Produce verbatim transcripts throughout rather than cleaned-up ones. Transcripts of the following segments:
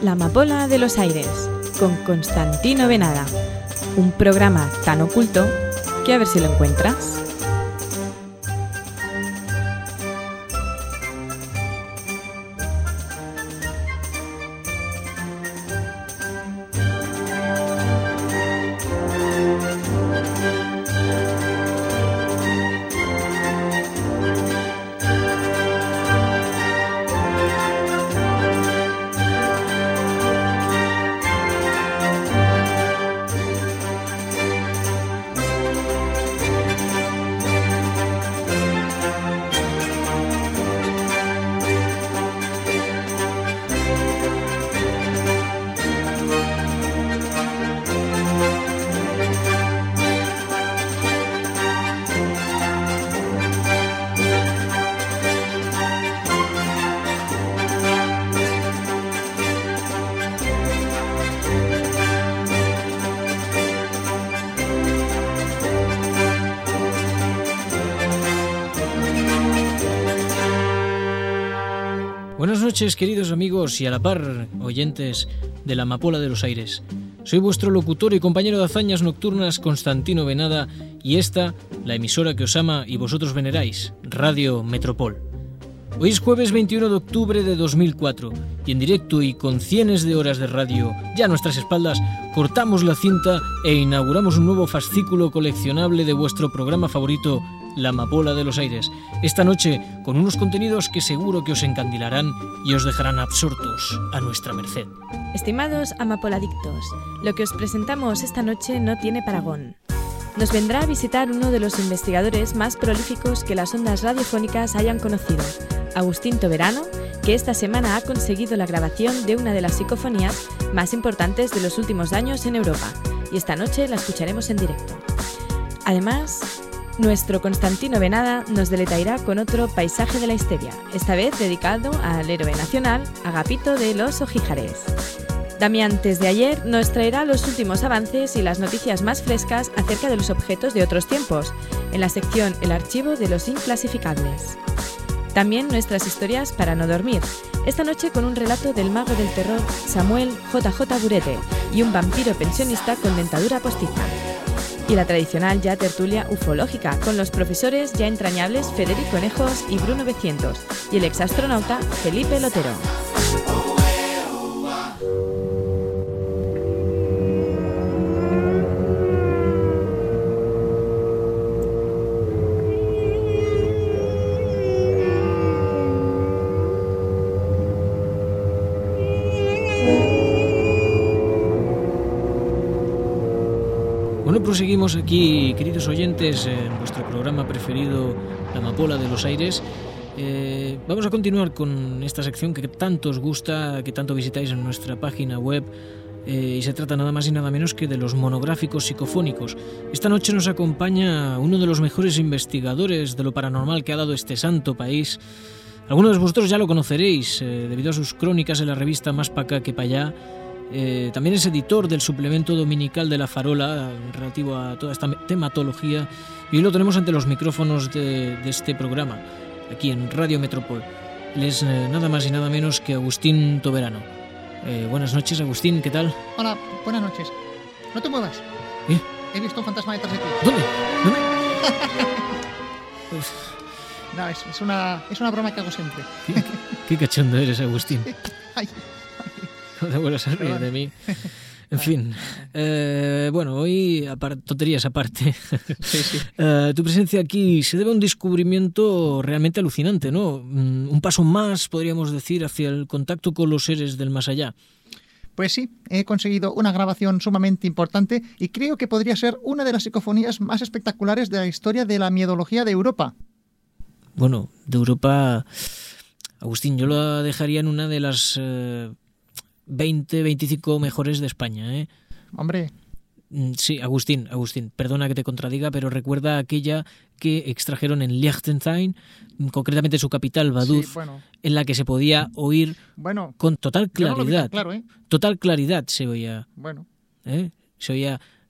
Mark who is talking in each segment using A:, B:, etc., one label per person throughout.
A: La Amapola de los Aires, con Constantino Venada. Un programa tan oculto que a ver si lo encuentras.
B: Buenas noches, queridos amigos y a la par oyentes de la Amapola de los Aires. Soy vuestro locutor y compañero de hazañas nocturnas, Constantino Venada, y esta, la emisora que os ama y vosotros veneráis, Radio Metropol. Hoy es jueves veintiuno de octubre de dos mil cuatro y en directo y con cientos de horas de radio ya a nuestras espaldas, cortamos la cinta e inauguramos un nuevo fascículo coleccionable de vuestro programa favorito, La Amapola de los Aires. Esta noche con unos contenidos que seguro que os encandilarán y os dejarán absortos a nuestra merced.
A: Estimados amapoladictos, lo que os presentamos esta noche no tiene parangón. Nos vendrá a visitar uno de los investigadores más prolíficos que las ondas radiofónicas hayan conocido, Agustín Toberano, que esta semana ha conseguido la grabación de una de las psicofonías más importantes de los últimos años en Europa, y esta noche la escucharemos en directo. Además, nuestro Constantino Venada nos deleitairá con otro paisaje de la histeria, esta vez dedicado al héroe nacional, Agapito de los Ojíjares. Damián, desde ayer, nos traerá los últimos avances y las noticias más frescas acerca de los objetos de otros tiempos, en la sección El archivo de los inclasificables. También nuestras historias para no dormir, esta noche con un relato del mago del terror Samuel J J Burete y un vampiro pensionista con dentadura postiza. Y la tradicional ya tertulia ufológica con los profesores ya entrañables Federico Enejos y Bruno Becientos y el exastronauta Felipe Lotero.
B: Bueno, proseguimos aquí, queridos oyentes, en vuestro programa preferido, La Amapola de los Aires. Eh, vamos a continuar con esta sección que tanto os gusta, que tanto visitáis en nuestra página web, eh, y se trata nada más y nada menos que de los monográficos psicofónicos. Esta noche nos acompaña uno de los mejores investigadores de lo paranormal que ha dado este santo país. Algunos de vosotros ya lo conoceréis, eh, debido a sus crónicas en la revista Más pa' acá que pa' allá. Eh, también es editor del suplemento dominical de La Farola relativo a toda esta tematología, y hoy lo tenemos ante los micrófonos de, de este programa aquí en Radio Metropol. Él es eh, nada más y nada menos que Agustín Toberano. Eh, buenas noches, Agustín, ¿qué tal?
C: Hola, buenas noches. No te muevas.
B: ¿Eh?
C: He visto un fantasma detrás de ti.
B: ¿Dónde? ¿Dónde?
C: No, es, es, una, es una broma que hago siempre.
B: ¿Qué, qué cachondo eres, Agustín?
C: Ay.
B: No te vuelvas a reír de mí. En fin, eh, bueno, hoy, apart, tonterías aparte,
C: sí, sí.
B: eh, tu presencia aquí se debe a un descubrimiento realmente alucinante, ¿no? Un paso más, podríamos decir, hacia el contacto con los seres del más allá.
C: Pues sí, he conseguido una grabación sumamente importante y creo que podría ser una de las psicofonías más espectaculares de la historia de la miedología de Europa.
B: Bueno, de Europa, Agustín, yo lo dejaría en una de las Eh, veinte, veinticinco mejores de España, ¿eh?
C: Hombre.
B: Sí, Agustín, Agustín, perdona que te contradiga, pero recuerda aquella que extrajeron en Liechtenstein, concretamente su capital, Vaduz,
C: sí, bueno.
B: en la que se podía oír
C: bueno,
B: con total claridad.
C: No claro, ¿eh?
B: Total claridad se oía.
C: Bueno.
B: ¿eh? Se oía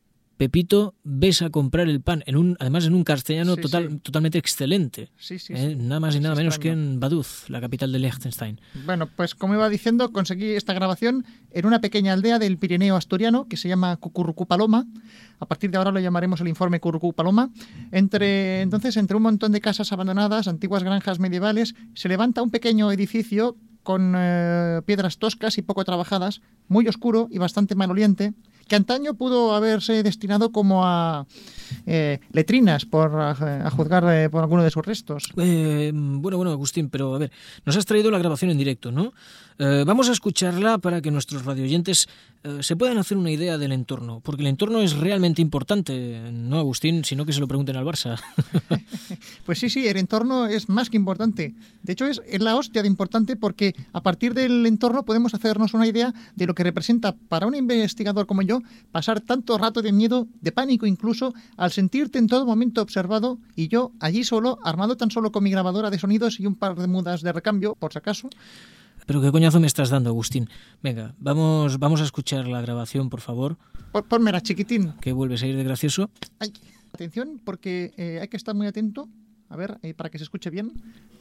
B: Pepito, ves a comprar el pan, en un, además en un castellano
C: Sí,
B: total,
C: sí.
B: totalmente excelente.
C: Sí, sí,
B: Eh,
C: sí.
B: nada más y
C: Es
B: nada menos que
C: extraño.
B: en Vaduz, la capital de Liechtenstein.
C: Bueno, pues como iba diciendo, conseguí esta grabación en una pequeña aldea del Pirineo asturiano que se llama Cucurrucú Paloma. A partir de ahora lo llamaremos el informe Cucurrucú Paloma. Entre, entonces, entre un montón de casas abandonadas, antiguas granjas medievales, se levanta un pequeño edificio con eh, piedras toscas y poco trabajadas, muy oscuro y bastante maloliente, que antaño pudo haberse destinado como a eh, letrinas, por a, a juzgar eh, por alguno de sus restos.
B: Eh, bueno, bueno, Agustín, pero a ver, nos has traído la grabación en directo, ¿no? Eh, vamos a escucharla para que nuestros radioyentes eh, se puedan hacer una idea del entorno, porque el entorno es realmente importante, no, Agustín, sino que se lo pregunten al Barça.
C: Pues sí, sí, el entorno es más que importante. De hecho, es, es la hostia de importante porque a partir del entorno podemos hacernos una idea de lo que representa para un investigador como yo pasar tanto rato de miedo, de pánico incluso, al sentirte en todo momento observado y yo allí solo, armado tan solo con mi grabadora de sonidos y un par de mudas de recambio, por si acaso.
B: Pero qué coñazo me estás dando, Agustín. Venga, vamos, vamos a escuchar la grabación, por favor,
C: Pon- Pónmela, chiquitín.
B: que vuelves a ir de gracioso.
C: Ay, atención, porque eh, hay que estar muy atento. A ver, eh, para que se escuche bien.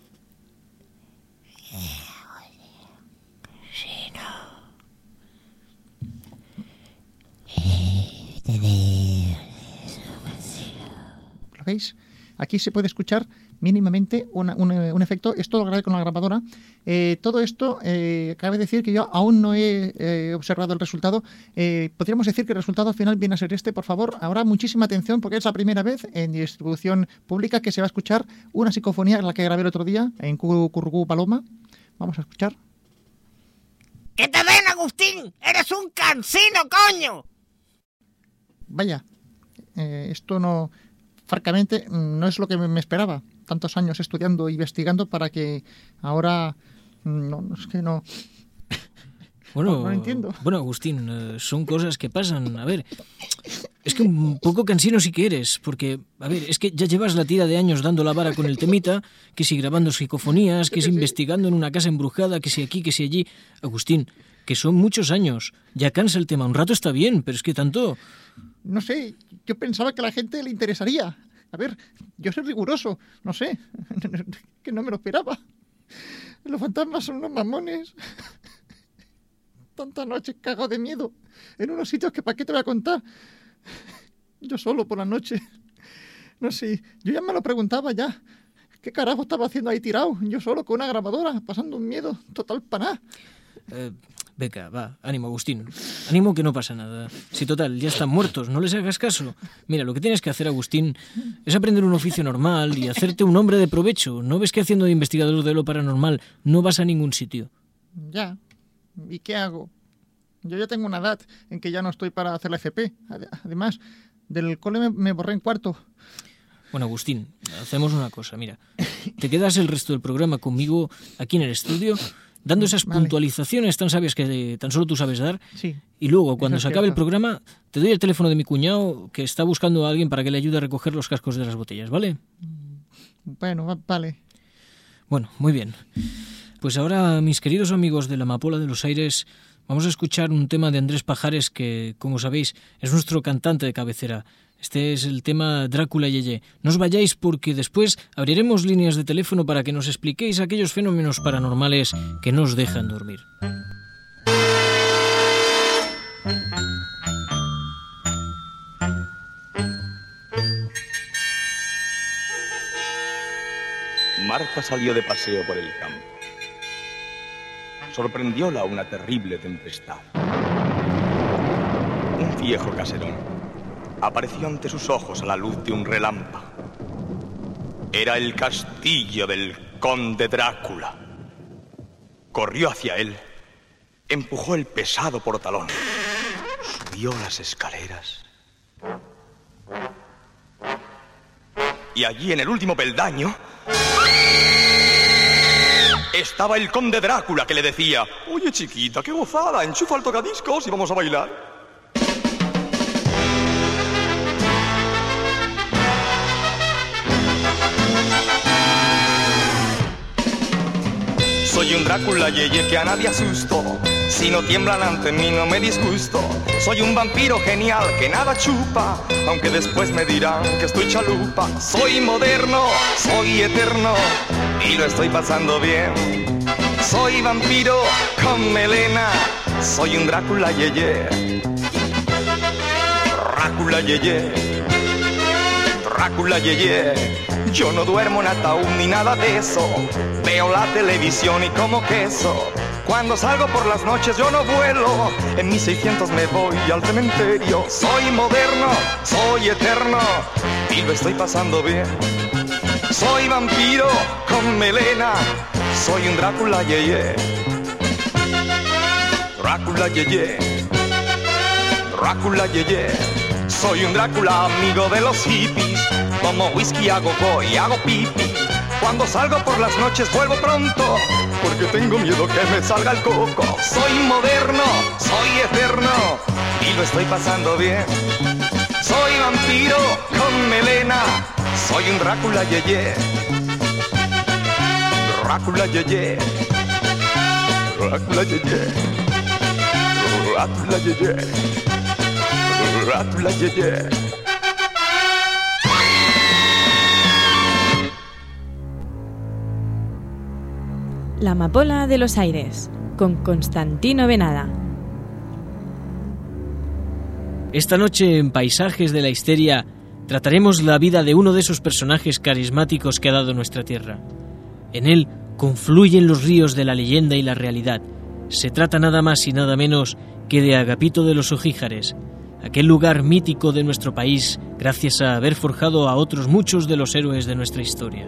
C: ¿Lo veis? Aquí se puede escuchar mínimamente una- un, eh, un efecto. Esto lo grabé con la grabadora. Eh, todo esto, eh, cabe decir que yo aún no he eh, observado el resultado. Eh, podríamos decir que el resultado final viene a ser este. Por favor, habrá muchísima atención porque es la primera vez en distribución pública que se va a escuchar una psicofonía, en la que grabé el otro día en Cucurrucú Paloma. Vamos a escuchar.
D: ¡Que te den, Agustín! ¡Eres un cansino, coño!
C: Vaya, eh, esto no, francamente, no es lo que me me esperaba. Tantos años estudiando e investigando para que ahora, no, no, es que no.
B: Bueno,
C: No lo entiendo.
B: Bueno, Agustín, eh, son cosas que pasan. A ver, es que un poco cansino sí que eres, porque, a ver, es que ya llevas la tira de años dando la vara con el temita, que si grabando psicofonías, que si investigando en una casa embrujada, que si aquí, que si allí. Agustín, que son muchos años. Ya cansa el tema. Un rato está bien, pero es que tanto...
C: No sé, yo pensaba que a la gente le interesaría. A ver, yo soy riguroso, no sé, que no me lo esperaba. Los fantasmas son unos mamones. Tanta noche cago de miedo en unos sitios que para qué te voy a contar. Yo solo por la noche. No sé, yo ya me lo preguntaba ya. ¿Qué carajo estaba haciendo ahí tirado? Yo solo con una grabadora, pasando un miedo total para nada.
B: Eh, venga, va, ánimo, Agustín. Ánimo que no pasa nada. Si total, ya están muertos, no les hagas caso. Mira, lo que tienes que hacer, Agustín, es aprender un oficio normal y hacerte un hombre de provecho. ¿No ves que haciendo de investigador de lo paranormal no vas a ningún sitio?
C: Ya. ¿Y qué hago? Yo ya tengo una edad en que ya no estoy para hacer la F P. Ade- Además, del cole me, me borré en cuarto.
B: Bueno, Agustín, hacemos una cosa, mira. Te quedas el resto del programa conmigo aquí en el estudio, dando esas
C: Vale.
B: puntualizaciones tan sabias que tan solo tú sabes dar.
C: Sí.
B: Y luego, cuando
C: Eso
B: se
C: es
B: acabe el
C: cierto.
B: programa, te doy el teléfono de mi cuñado que está buscando a alguien para que le ayude a recoger los cascos de las botellas, ¿vale?
C: Bueno, va- vale.
B: Bueno, muy bien. Pues ahora, mis queridos amigos de la Amapola de los Aires, vamos a escuchar un tema de Andrés Pajares que, como sabéis, es nuestro cantante de cabecera. Este es el tema Drácula Yeye. No os vayáis porque después abriremos líneas de teléfono para que nos expliquéis aquellos fenómenos paranormales que no os dejan dormir.
E: Marta salió de paseo por el campo. Sorprendióla una terrible tempestad. Un viejo caserón apareció ante sus ojos a la luz de un relámpago. Era el castillo del conde Drácula. Corrió hacia él, empujó el pesado portalón, subió las escaleras. Y allí, en el último peldaño, estaba el conde Drácula, que le decía: oye, chiquita, qué gozada, enchufa el tocadiscos y vamos a bailar. Soy un Drácula, yeye, que a nadie asustó. Si no tiemblan ante mí no me disgusto. Soy un vampiro genial que nada chupa, aunque después me dirán que estoy chalupa. Soy moderno, soy eterno y lo estoy pasando bien. Soy vampiro con melena, soy un Drácula yeye. Drácula yeye, Drácula yeye. Yo no duermo en ataúd ni nada de eso. Veo la televisión y como queso. Cuando salgo por las noches yo no vuelo. En mis seiscientos me voy al cementerio. Soy moderno, soy eterno y lo estoy pasando bien. Soy vampiro con melena, soy un Drácula yeye. Drácula yeye, Drácula yeye. Soy un Drácula amigo de los hippies. Tomo whisky, hago go y hago pipi. Cuando salgo por las noches vuelvo pronto, porque tengo miedo que me salga el coco. Soy moderno, soy eterno y lo estoy pasando bien. Soy vampiro con melena, soy un Drácula yeye. Drácula yeye, Drácula yeye, Drácula yeye, Drácula yeye.
A: La amapola de los aires, con Constantino Venada.
B: Esta noche en Paisajes de la Histeria trataremos la vida de uno de esos personajes carismáticos que ha dado nuestra tierra. En él confluyen los ríos de la leyenda y la realidad. Se trata nada más y nada menos que de Agapito de los Ojíjares, aquel lugar mítico de nuestro país gracias a haber forjado a otros muchos de los héroes de nuestra historia.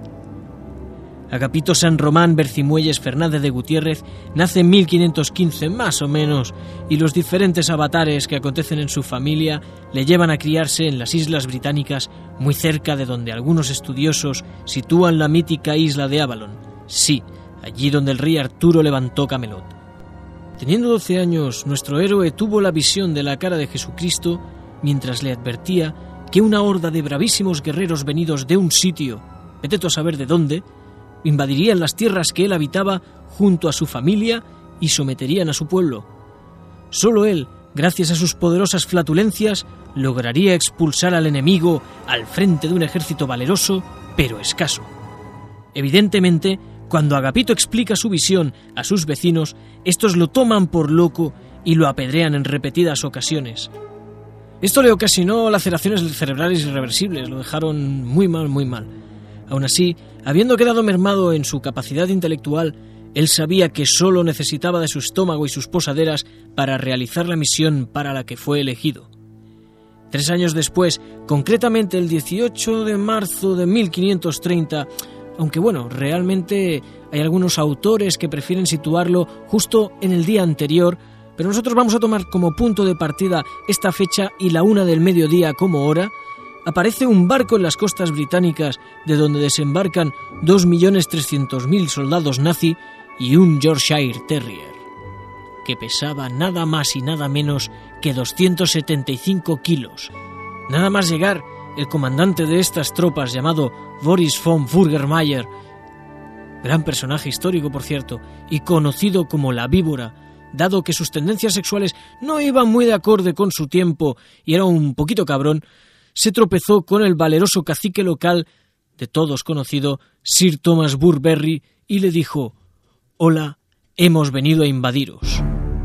B: Agapito San Román Bercimuelles Fernández de Gutiérrez nace en mil quinientos quince más o menos, y los diferentes avatares que acontecen en su familia le llevan a criarse en las Islas Británicas, muy cerca de donde algunos estudiosos sitúan la mítica isla de Avalon. Sí, allí donde el rey Arturo levantó Camelot. Teniendo doce años, nuestro héroe tuvo la visión de la cara de Jesucristo mientras le advertía que una horda de bravísimos guerreros venidos de un sitio, vete tú a saber de dónde, invadirían las tierras que él habitaba junto a su familia y someterían a su pueblo. Solo él, gracias a sus poderosas flatulencias, lograría expulsar al enemigo al frente de un ejército valeroso, pero escaso. Evidentemente, cuando Agapito explica su visión a sus vecinos, estos lo toman por loco y lo apedrean en repetidas ocasiones. Esto le ocasionó laceraciones cerebrales irreversibles, lo dejaron muy mal, muy mal. Aún así, habiendo quedado mermado en su capacidad intelectual, él sabía que solo necesitaba de su estómago y sus posaderas para realizar la misión para la que fue elegido. Tres años después, concretamente el dieciocho de marzo de mil quinientos treinta, aunque bueno, realmente hay algunos autores que prefieren situarlo justo en el día anterior, pero nosotros vamos a tomar como punto de partida esta fecha y la una del mediodía como hora, aparece un barco en las costas británicas de donde desembarcan dos millones trescientos mil soldados nazi y un Yorkshire Terrier, que pesaba nada más y nada menos que doscientos setenta y cinco kilos. Nada más llegar, el comandante de estas tropas, llamado Boris von Furgermeyer, gran personaje histórico por cierto, y conocido como la Víbora, dado que sus tendencias sexuales no iban muy de acorde con su tiempo y era un poquito cabrón, se tropezó con el valeroso cacique local, de todos conocido, Sir Thomas Burberry, y le dijo: «Hola, hemos venido a invadiros».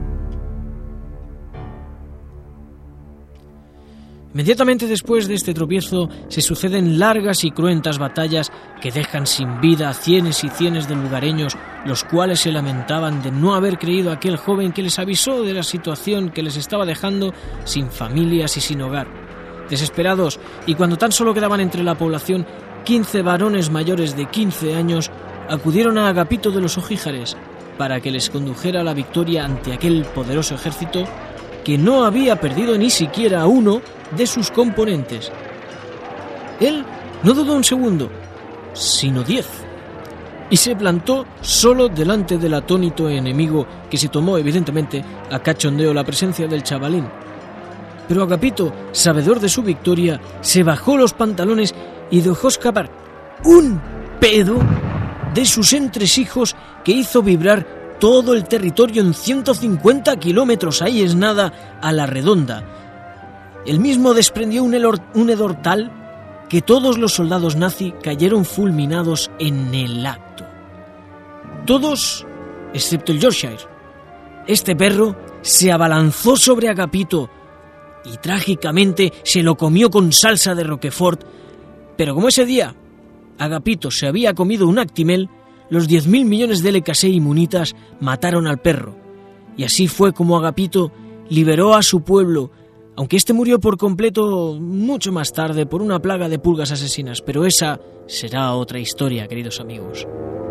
B: Inmediatamente después de este tropiezo se suceden largas y cruentas batallas que dejan sin vida a cienes y cienes de lugareños, los cuales se lamentaban de no haber creído a aquel joven que les avisó de la situación que les estaba dejando sin familias y sin hogar. Desesperados, y cuando tan solo quedaban entre la población quince varones mayores de quince años, acudieron a Agapito de los Ojíjares para que les condujera a la victoria ante aquel poderoso ejército que no había perdido ni siquiera a uno de sus componentes. Él no dudó un segundo, sino diez, y se plantó solo delante del atónito enemigo, que se tomó evidentemente a cachondeo la presencia del chavalín. Pero Agapito, sabedor de su victoria, se bajó los pantalones y dejó escapar un pedo de sus entresijos que hizo vibrar todo el territorio en ciento cincuenta kilómetros, ahí es nada, a la redonda. El mismo desprendió un, elor, un hedor tal que todos los soldados nazi cayeron fulminados en el acto. Todos, excepto el Yorkshire. Este perro se abalanzó sobre Agapito y trágicamente se lo comió con salsa de Roquefort, pero como ese día Agapito se había comido un Actimel, los diez mil millones de L K S inmunitas mataron al perro, y así fue como Agapito liberó a su pueblo, aunque este murió por completo mucho más tarde por una plaga de pulgas asesinas, pero esa será otra historia, queridos amigos.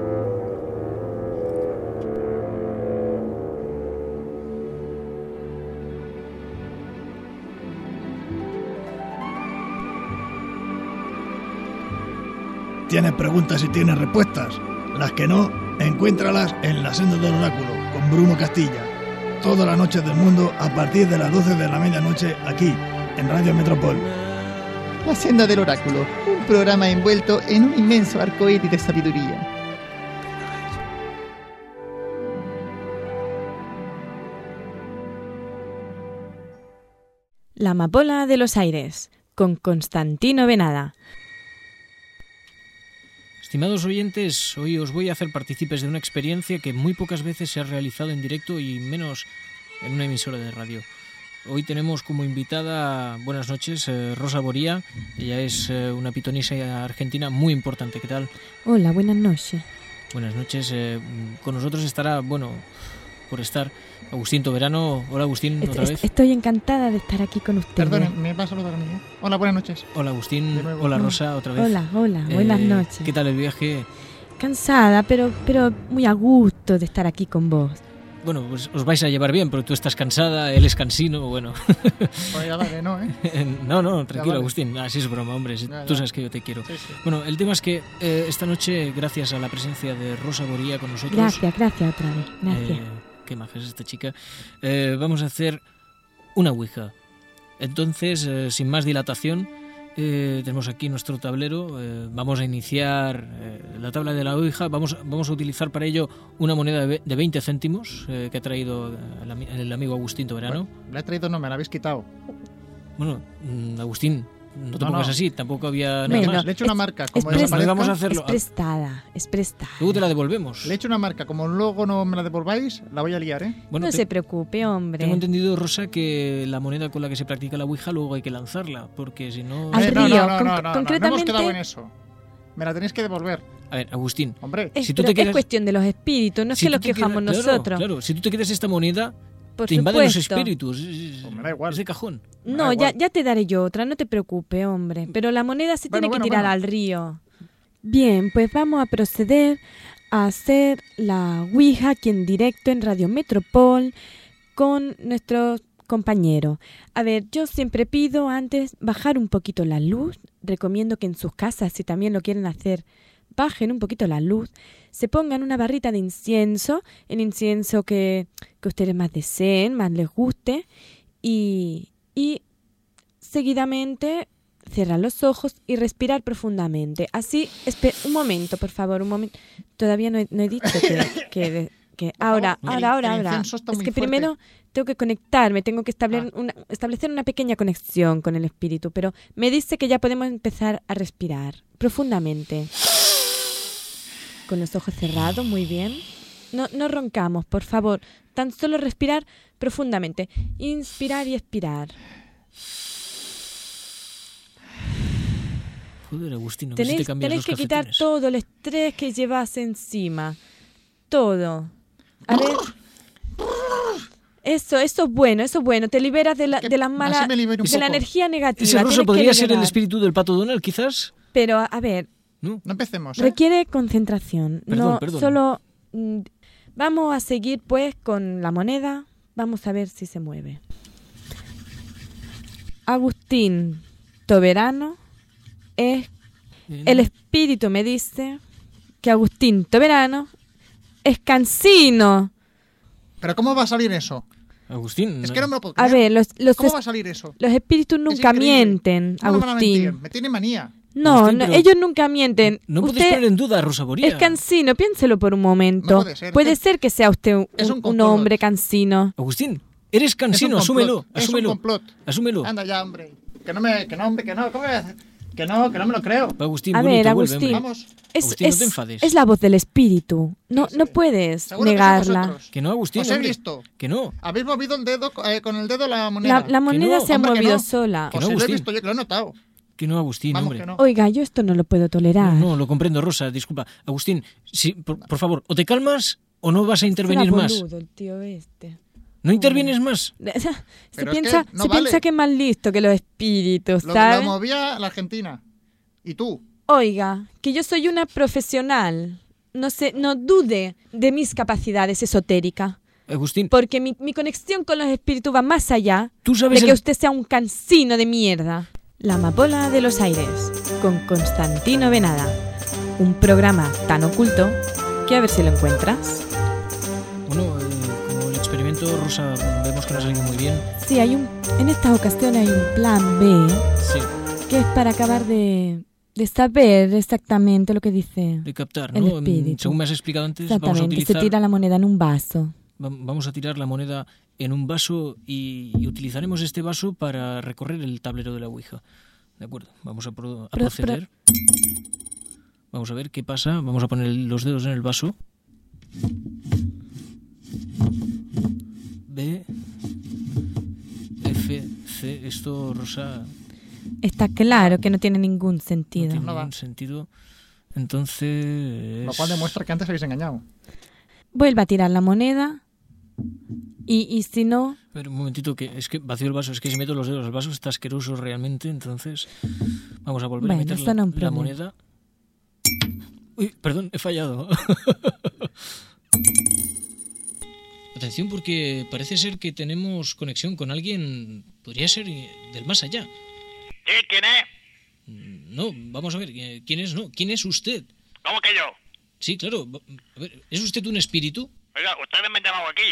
F: Tienes preguntas y tienes respuestas. Las que no, encuéntralas en La Senda del Oráculo, con Bruno Castilla. Todas las noches del mundo a partir de las doce de la medianoche, aquí, en Radio Metropol.
C: La Senda del Oráculo, un programa envuelto en un inmenso arcoíris de sabiduría.
A: La Amapola de los Aires, con Constantino Venada.
B: Estimados oyentes, hoy os voy a hacer partícipes de una experiencia que muy pocas veces se ha realizado en directo y menos en una emisora de radio. Hoy tenemos como invitada, buenas noches, eh, Rosa Boría. Ella es eh, una pitonisa argentina muy importante. ¿Qué tal?
A: Hola, buenas noches.
B: Buenas noches. Eh, con nosotros estará, bueno, por estar, Agustín Toberano. Hola, Agustín,
A: Est-
B: otra
A: est-
B: vez.
A: Estoy encantada de estar aquí con ustedes.
C: Perdón, me va a saludar a mí, ¿eh? Hola, buenas noches.
B: Hola, Agustín.
C: De nuevo.
B: Hola, Rosa, otra vez.
A: Hola, hola, buenas
B: Eh,
A: noches.
B: ¿Qué tal el viaje?
A: Cansada, pero, pero muy a gusto de estar aquí con vos.
B: Bueno, pues os vais a llevar bien, pero tú estás cansada, él es cansino, bueno.
C: Pues ya dale, ¿no, eh?
B: No, no, tranquilo,
C: vale.
B: Agustín. Así es broma, hombre. si-
C: Ya,
B: Tú
C: ya.
B: sabes que yo te quiero.
C: Sí, sí.
B: Bueno, el tema es que eh, esta noche, gracias a la presencia de Rosa Boría con nosotros...
A: Gracias, gracias otra vez. Gracias.
B: eh, qué maja es esta chica. eh, vamos a hacer una ouija. Entonces, eh, sin más dilatación, eh, tenemos aquí nuestro tablero. eh, vamos a iniciar eh, la tabla de la ouija. Vamos, vamos a utilizar para ello una moneda de ve- de veinte céntimos eh, que ha traído el, ami- el amigo Agustín Toberano.
C: Bueno, la he traído, no, me la habéis quitado.
B: Bueno, mm, Agustín, no te
C: No,
B: pongas
C: no.
B: así, tampoco había nada
A: Bueno,
B: más.
C: Le he hecho una
A: es-
C: marca,
A: es
C: como
A: pres-
C: desaparezca,
B: vamos a
A: Es
B: hacerlo.
A: prestada, es prestada.
B: Luego te la devolvemos.
C: Le he hecho una marca, como luego no me la devolváis, la voy a liar, ¿eh?
B: Bueno,
A: no
B: te-
A: se preocupe, hombre.
B: tengo entendido, Rosa, que la moneda con la que se practica la ouija luego hay que lanzarla, porque si no...
A: Al
C: Eh, no,
A: río,
C: no, no,
A: con-
C: no, no, no,
A: concretamente-
C: no hemos quedado en eso. Me la tenéis que devolver,
B: A ver, Agustín,
C: hombre.
A: Es,
B: si tú
A: pero
B: te quedas-
A: es cuestión de los espíritus, no es
B: si
A: que
B: tú
A: los
B: te
A: quejamos
B: quedas- claro,
A: nosotros.
B: Claro, si tú te quedas esta moneda,
A: Por
B: te invaden los
A: supuesto.
B: espíritus. Es-
C: Pues me da igual.
B: Es de cajón.
A: No,
C: Da
A: ya,
C: igual.
A: ya te daré yo otra, no te preocupes, hombre. Pero la moneda se
C: Bueno,
A: tiene
C: bueno,
A: que tirar
C: bueno.
A: al río. Bien, pues vamos a proceder a hacer la Ouija aquí en directo en Radio Metropol con nuestro compañero. A ver, yo siempre pido antes bajar un poquito la luz. Recomiendo que en sus casas, si también lo quieren hacer, bajen un poquito la luz. Se pongan una barrita de incienso, el incienso que, que ustedes más deseen, más les guste. Y, y seguidamente cerrar los ojos y respirar profundamente. Así, espe- un momento, por favor, un momento. Todavía no he, no he dicho que... que, que ahora,
C: favor,
A: ahora,
C: el-
A: ahora,
C: el
A: ahora.
C: incienso está
A: Es
C: muy
A: que
C: fuerte.
A: primero tengo que conectarme, tengo que establecer,
C: Ah.
A: una, establecer una pequeña conexión con el espíritu, pero me dice que ya podemos empezar a respirar profundamente. Con los ojos cerrados, muy bien. No, no roncamos, por favor. Tan solo respirar profundamente. Inspirar y expirar.
B: Joder, Agustín, no sé si te
A: Tenéis,
B: cambias
A: tenéis
B: los
A: que quitar
B: calcetines.
A: todo el estrés que llevas encima. Todo. A ver. Eso, eso es bueno, eso es bueno. Te liberas de la,
C: Que
A: de las
C: así
A: malas,
C: me libero un
A: de la
C: poco.
A: energía negativa.
B: Ese Rosa
A: Tienes que
B: podría ser el
A: liberar.
B: espíritu del Pato Donald, quizás.
A: Pero, a ver,
B: ¿No?
C: No empecemos, ¿eh?
A: requiere concentración.
B: Perdón,
A: no
B: perdón.
A: solo. mm, Vamos a seguir, pues, con la moneda. Vamos a ver si se mueve. Agustín Toberano es. El espíritu me dice que Agustín Toberano es cansino.
C: ¿Pero cómo va a salir eso?
B: Agustín.
C: Es que no me lo puedo
A: A
C: creer.
A: ver, los, los,
C: ¿Cómo
A: es-
C: va a salir eso?
A: los espíritus nunca
C: increíble.
A: mienten,
C: ¿Cómo me van a mentir?
A: Agustín.
C: Me tiene manía.
A: No,
B: Agustín,
A: no,
B: pero
A: ellos nunca mienten.
B: No puedes
A: Usted
B: poner en duda a Rosa Boría.
A: es cansino, piénselo por un momento.
C: No puede ser,
A: Puede
C: que-
A: ser que sea usted un,
C: es un
A: un
C: complot.
A: hombre cansino.
B: Agustín, eres cansino,
C: Es un complot,
B: asúmelo,
C: es un
B: asúmelo.
C: complot.
B: Asúmelo.
C: Anda ya, hombre. Que no me, que no, hombre, que no, ¿cómo voy a hacer? Que no, que no me lo creo.
B: Agustín,
A: A
B: bonito,
A: ver,
B: vuelve,
A: Agustín.
B: hombre.
C: Vamos.
A: Es,
B: Agustín, no
A: es-
B: te enfades.
A: es la voz del espíritu. No,
C: Sí,
A: no
C: sí.
A: puedes
C: Seguro que sois
A: negarla.
C: vosotros.
B: Que no, Agustín,
C: Os he
B: hombre.
C: visto.
B: Que no.
C: Habéis movido el dedo eh, con el dedo la moneda.
A: La, la moneda
B: no,
A: se ha
C: hombre, que
A: movido
C: no.
A: sola.
B: Que
C: Os
B: no,
C: lo he
B: Agustín.
C: visto, yo que lo he notado.
B: Que no, Agustín,
C: Vamos,
B: hombre.
C: que no.
A: Oiga, yo esto no lo puedo tolerar.
B: No, no, lo comprendo, Rosa, disculpa. Agustín, sí, por, por favor, o te calmas o no vas a intervenir
A: Será
B: más.
A: boludo el tío este.
B: ¿No intervienes más?
A: Se,
C: Pero es
A: piensa,
C: que no
A: se
C: vale.
A: piensa que es más listo que los espíritus,
C: Lo, lo
A: ¿sabes?
C: movía la Argentina. ¿Y tú?
A: Oiga, que yo soy una profesional. No sé, no dude de mis capacidades esotéricas.
B: Agustín,
A: Porque mi, mi conexión con los espíritus va más allá
B: tú sabes
A: de que
B: el-
A: usted sea un cansino de mierda. La amapola de los aires, con Constantino Venada. Un programa tan oculto que a ver si lo encuentras.
B: Bueno, eh, como el experimento, Rosa, vemos que no ha salido muy bien.
A: Sí, hay un, en esta ocasión hay un plan B,
B: Sí,
A: que es para acabar de, de saber exactamente lo que dice.
B: de captar,
A: El
B: ¿no?
A: espíritu.
B: Según me has explicado antes, vamos a
A: Exactamente,
B: utilizar...
A: se tira la moneda en un vaso.
B: Va- Vamos a tirar la moneda en un vaso y, y utilizaremos este vaso para recorrer el tablero de la Ouija. De acuerdo, vamos a, pro- a
A: Pero-
B: proceder. Vamos a ver qué pasa. Vamos a poner los dedos en el vaso. B, F, C. Esto, Rosa,
A: Está claro que no tiene ningún
B: no
A: sentido.
B: tiene
C: No va.
B: ningún sentido. Entonces...
C: Lo cual demuestra que antes habéis engañado.
A: Vuelve a tirar la moneda y, y si no...
B: A ver, un momentito, que es que vacío el vaso, es que si meto los dedos al vaso está asqueroso realmente, entonces vamos a volver
A: Bueno,
B: a meter
A: eso
B: la,
A: no es un
B: la
A: problema.
B: moneda. Uy, perdón, he fallado. Atención, porque parece ser que tenemos conexión con alguien, podría ser del más allá.
D: ¿Sí? ¿Quién es?
B: No, vamos a ver, eh, ¿quién es? No, ¿quién es usted?
D: ¿Cómo que yo?
B: Sí, claro, a ver, ¿es usted un espíritu?
D: Oiga, ustedes me han llamado aquí.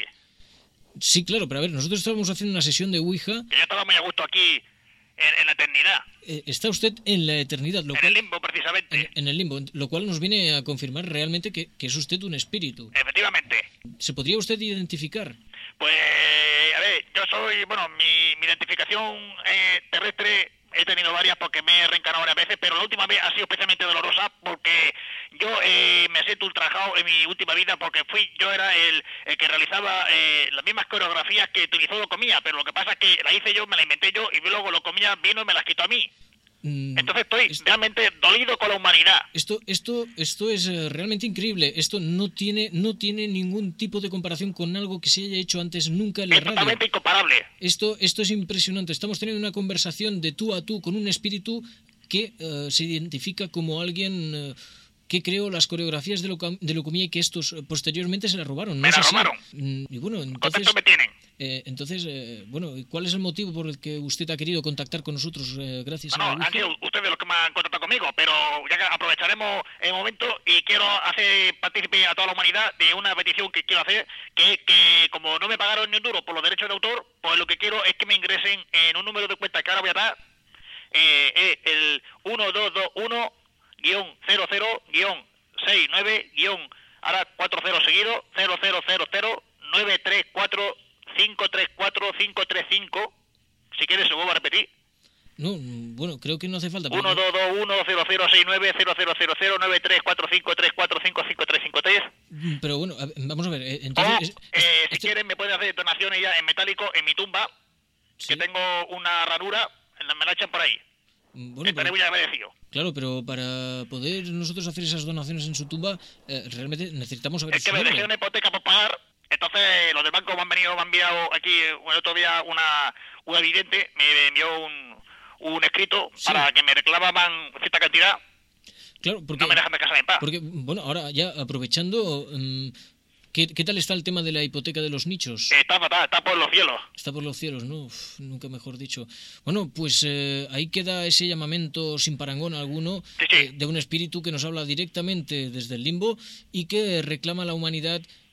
B: Sí, claro, pero a ver, nosotros estábamos haciendo una sesión de Ouija.
D: Que yo estaba muy a gusto aquí, en, en la eternidad.
B: Eh, está usted en la eternidad, lo
D: En
B: cual...
D: el limbo, precisamente.
B: En, en el limbo, lo cual nos viene a confirmar realmente que, que es usted un espíritu.
D: Efectivamente.
B: ¿Se podría usted identificar?
D: Pues, a ver, yo soy, bueno, mi, mi identificación eh, terrestre he tenido varias porque me he reencarnado varias veces, pero la última vez ha sido especialmente dolorosa porque yo eh, me siento ultrajado en mi última vida porque fui, yo era el, el que realizaba eh, las mismas coreografías que Tunizodo comía, pero lo que pasa es que la hice yo, me la inventé yo y luego lo comía, vino y me las quitó a mí.
B: Mm,
D: Entonces estoy
B: es-
D: realmente dolido con la humanidad.
B: Esto, esto, esto es eh, realmente increíble. Esto no tiene, no tiene ningún tipo de comparación con algo que se haya hecho antes nunca en la
D: Es
B: radio.
D: totalmente incomparable.
B: Esto, esto es impresionante. Estamos teniendo una conversación de tú a tú con un espíritu que eh, se identifica como alguien eh, que creó las coreografías de, lo, de Locomía y que estos eh, posteriormente se la robaron. ¿No
D: Me
B: es
D: la
B: así?
D: robaron.
B: Mm, Y bueno, entonces,
D: Contento me tienen.
B: eh, entonces eh, bueno, ¿cuál es el motivo por el que usted ha querido contactar con nosotros eh, gracias a
D: No,
B: la
D: no, han
B: Ouija?
D: sido ustedes los que me han contactado conmigo, pero ya que aprovecharemos el momento y quiero hacer partícipe a toda la humanidad de una petición que quiero hacer, que es que como no me pagaron ni un duro por los derechos de autor, pues lo que quiero es que me ingresen en un número de cuenta que ahora voy a dar, eh, es el uno dos dos uno guión cero cero guión sesenta y nueve guión ahora cuatro cero seguido cero cero cero cero nueve tres cuatro cinco tres cuatro cinco tres cinco. Si quieres se vuelvo a repetir.
B: No, mm, bueno, creo que no hace falta. pero-
D: uno dos dos uno cero cero seis nueve cero cero cero cero nueve tres cuatro cinco tres cuatro cinco cinco tres cinco tres.
B: Mm, Pero bueno, a ver, vamos a ver. eh,
D: O,
B: Entonces, es-
D: eh, si
B: este-
D: quieren me pueden hacer donaciones ya en metálico en mi tumba,
B: sí,
D: que tengo una ranura, en la- me la echan por ahí.
B: mm, bueno,
D: Estaré
B: pero-
D: muy agradecido.
B: claro, pero para poder nosotros hacer esas donaciones en su tumba, eh, realmente necesitamos saber
D: Es que
B: su
D: me
B: nombre.
D: dejé una hipoteca por pagar, entonces los del banco me han venido, me han enviado aquí el otro día una, una vidente, me envió un, un escrito
B: Sí.
D: para que me reclamaban cierta cantidad,
B: Claro, porque,
D: no me dejan de casar en paz.
B: porque, bueno, ahora ya aprovechando, mm, ¿qué, qué tal está el tema de la hipoteca de los nichos?
D: Está fatal, está por los cielos.
B: Está por los cielos, ¿no? Uf, nunca mejor dicho. Bueno, pues eh, ahí queda ese llamamiento sin parangón alguno
D: Sí, sí.
B: eh, de un espíritu que nos habla directamente desde el limbo y que reclama a la humanidad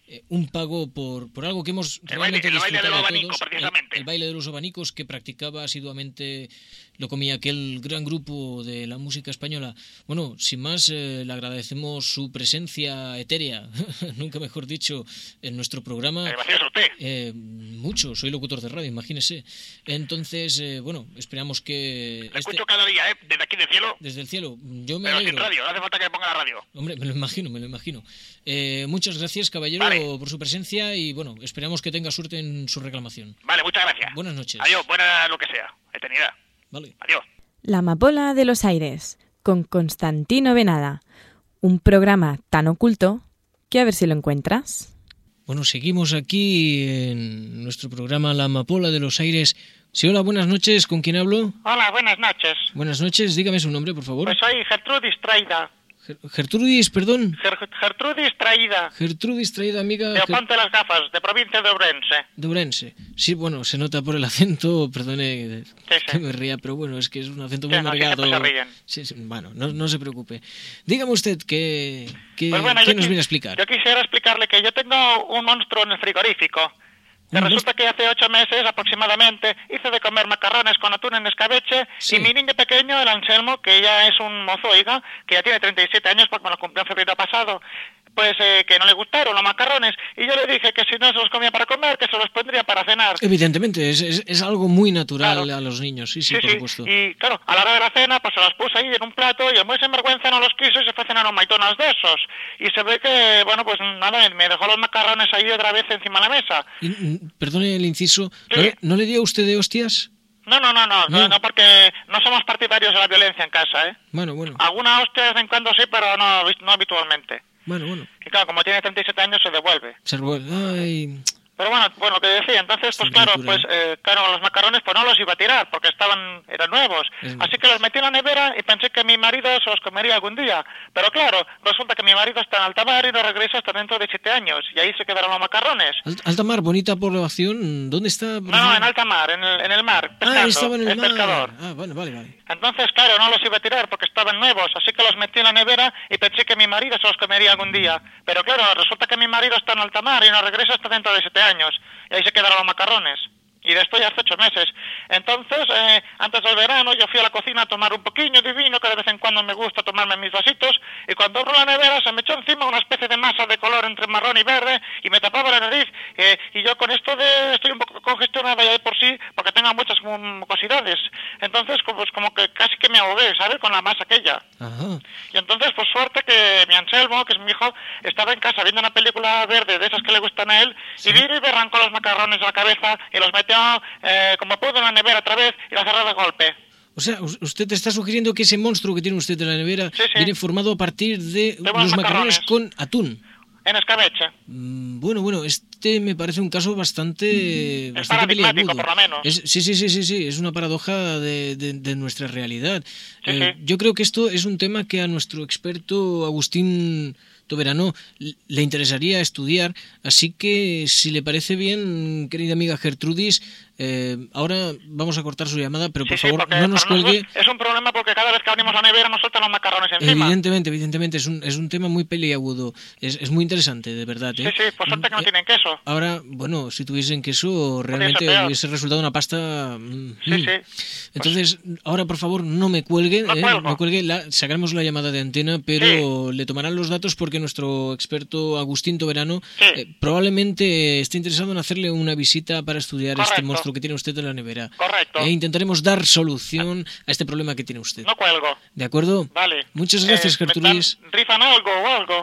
B: eh, un pago por, por algo que hemos
D: El
B: realmente
D: baile, el baile de
B: disfrutado
D: los abanicos,
B: todos, el,
D: precisamente.
B: el baile de los abanicos que practicaba asiduamente lo comía aquel gran grupo de la música española. Bueno, sin más, eh, le agradecemos su presencia etérea, nunca mejor dicho, en nuestro programa.
D: Gracias a usted.
B: Eh, mucho, soy locutor de radio, imagínese. Entonces, eh, bueno, esperamos que...
D: Lo
B: este-
D: escucho cada día, ¿eh? Desde aquí del cielo.
B: desde el cielo, yo me
D: Pero sin
B: alegro.
D: radio, no hace falta que me ponga la radio.
B: Hombre, me lo imagino, me lo imagino. Eh, muchas gracias, caballero,
D: Vale.
B: por su presencia y, bueno, esperamos que tenga suerte en su reclamación.
D: Vale, muchas gracias.
B: Buenas noches.
D: Adiós, buena lo que sea. Eternidad.
B: Vale.
D: Adiós.
A: La amapola de los aires, con Constantino Venada. Un programa tan oculto que a ver si lo encuentras.
B: Bueno, seguimos aquí en nuestro programa La Amapola de los Aires. Sí, hola, buenas noches, ¿con quién hablo?
G: Hola, buenas noches.
B: Buenas noches, dígame su nombre, por favor.
G: Pues soy Gertrudis Traída.
B: Ger- Gertrudis, perdón.
G: Ger- Gertrudis Traída,
B: Gertrudis, traída amiga
G: de
B: Ger-
G: Oponte las Gafas, de provincia de Ourense.
B: de Ourense. Sí, bueno, se nota por el acento, perdone
G: Sí,
B: que
G: sí.
B: me ría, pero bueno, es que es un acento
G: Sí,
B: muy
G: no, sí,
B: marcado.
G: siempre se ríen.
B: Sí, sí, bueno, no, no se preocupe. Dígame usted, ¿qué, qué,
G: Pues bueno,
B: qué
G: yo
B: nos
G: qui-
B: viene a explicar?
G: Yo quisiera explicarle que yo tengo un monstruo en el frigorífico. Que
B: ¿Un
G: resulta que hace ocho meses aproximadamente hice de comer macarrones con atún en escabeche
B: Sí.
G: y mi niño pequeño, el Anselmo, que ya es un mozo, oiga, que ya tiene treinta y siete años porque me lo cumplió en febrero pasado, pues eh, que no le gustaron los macarrones y yo le dije que si no se los comía para comer, que se los pondría para cenar.
B: Evidentemente, es, es, es algo muy natural
G: Claro.
B: a los niños, sí, sí,
G: Sí,
B: por
G: sí,
B: supuesto.
G: y claro, a la hora de la cena, pues se las puse ahí en un plato y el muy sinvergüenza no los quiso y se fue a cenar un McDonald's de esos. Y se ve que, bueno, pues nada, me dejó los macarrones ahí otra vez encima de la mesa.
B: Y, mm, perdone el inciso, ¿no,
G: Sí.
B: le- ¿no le dio usted de hostias?
G: No, no, no, no,
B: No.
G: no, no, porque no somos partidarios de la violencia en casa, ¿eh?
B: Bueno, bueno,
G: Alguna hostia de vez en cuando sí, pero no, no habitualmente.
B: bueno, bueno.
G: Y claro, como tiene treinta y siete años se devuelve.
B: Se revuelve. Ay,
G: Pero bueno, bueno, lo que decía, entonces, pues
B: Sí,
G: claro,
B: criatura,
G: pues eh, claro, los macarrones pues no los iba a tirar porque estaban, eran nuevos.
B: Es
G: Así que los metí en la nevera y pensé que mi marido se los comería algún día. Pero claro, resulta que mi marido está en alta mar y no regresa hasta dentro de siete años. Y ahí se quedaron los macarrones.
B: Alt- alta mar, bonita población, ¿dónde está?
G: No, no, en alta mar, en el, en el mar, pescando,
B: Ah, estaba en el mar.
G: pescador.
B: Ah, bueno, vale, vale.
G: Entonces, claro, no los iba a tirar porque estaban nuevos, así que los metí en la nevera y pensé que mi marido se los comería algún día. Pero claro, resulta que mi marido está en alta mar y no regresa hasta dentro de siete años. Y ahí se quedaron los macarrones. Y de esto ya hace ocho meses. Entonces, eh, antes del verano, yo fui a la cocina a tomar un poquillo de vino, que de vez en cuando me gusta tomarme mis vasitos, y cuando abro la nevera se me echó encima una especie de masa de color entre marrón y verde, y me tapaba la nariz. Eh, y yo con esto de estoy un poco congestionada ya de por sí, porque tengo muchas mucosidades. Entonces, pues como que casi que me ahogué, ¿sabes? Con la masa aquella.
B: Ajá.
G: Y entonces, pues suerte que mi Anselmo, que es mi hijo, estaba en casa viendo una película verde de esas que le gustan a él, y vino y me arrancó los macarrones a la cabeza y los metió eh, como pudo en la nevera otra vez y la cerró de golpe.
B: O sea, us- usted te está sugiriendo que ese monstruo que tiene usted en la nevera
G: Sí, sí.
B: viene formado a partir de
G: De
B: los
G: unos
B: macarrones
G: macarrones.
B: con atún.
G: En escabeche.
B: Mm, Bueno, bueno, este me parece un caso bastante,
G: Es
B: bastante
G: paradigmático,
B: peliagudo.
G: por lo menos.
B: Es- sí, sí, sí, sí, sí, es una paradoja de, de- de nuestra realidad.
G: Sí,
B: Eh,
G: sí.
B: Yo creo que esto es un tema que a nuestro experto Agustín Toberano l- le interesaría estudiar, así que si le parece bien, querida amiga Gertrudis, eh, ahora vamos a cortar su llamada, pero por
G: Sí, sí,
B: favor
G: porque
B: no nos
G: para nosotros
B: cuelgue.
G: Es un problema porque cada vez que abrimos la nevera nos sueltan los macarrones encima.
B: Evidentemente, evidentemente, es un, es un tema muy peliagudo, es, es muy interesante, de verdad.
G: Sí,
B: ¿eh?
G: sí, por suerte que no
B: Eh,
G: tienen queso.
B: Ahora, bueno, si tuviesen queso, realmente
G: peor.
B: hubiese resultado una pasta. mm,
G: Sí,
B: mm.
G: sí.
B: Entonces, ahora por favor, no me cuelgue,
G: No
B: eh,
G: cuelgo.
B: no cuelgue, la, sacaremos la llamada de antena, pero le tomarán los datos porque nuestro experto Agustín Toberano
G: Sí.
B: eh, probablemente esté interesado en hacerle una visita para estudiar este
G: Correcto.
B: monstruo que tiene usted en la nevera.
G: Correcto.
B: E intentaremos dar solución a este problema que tiene usted.
G: No cuelgo.
B: ¿De acuerdo?
G: Vale.
B: Muchas gracias,
G: Eh, ¿me
B: Gertrudis.
G: dan- ¿Rifan algo o algo?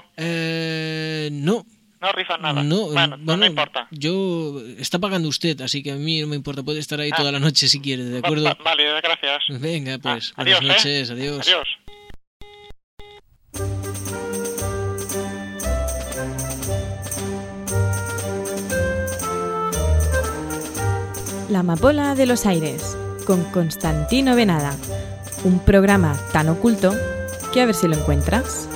B: Eh, no.
G: No rifan nada.
B: No,
G: bueno,
B: bueno,
G: no importa.
B: Yo está pagando usted, así que a mí no me importa. Puede estar ahí
G: Ah.
B: toda la noche si quiere, ¿de
G: Va-
B: acuerdo?
G: va- vale, gracias.
B: Venga, pues.
G: Ah,
B: buenas
G: adiós, ¿eh?
B: noches, adiós.
G: Adiós.
A: La amapola de los aires, con Constantino Venada. Un programa tan oculto que a ver si lo encuentras.